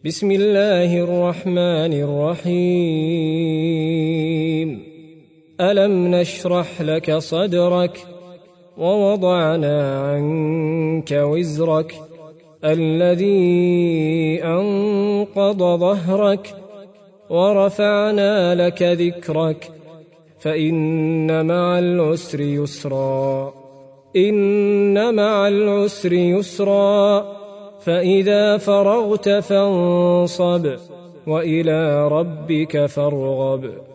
بسم الله الرحمن الرحيم. ألم نشرح لك صدرك ووضعنا عنك وزرك الذي أنقض ظهرك ورفعنا لك ذكرك فإن مع العسر يسرا إن مع العسر يسرا فإذا فرغت فانصب وإلى ربك فارغب.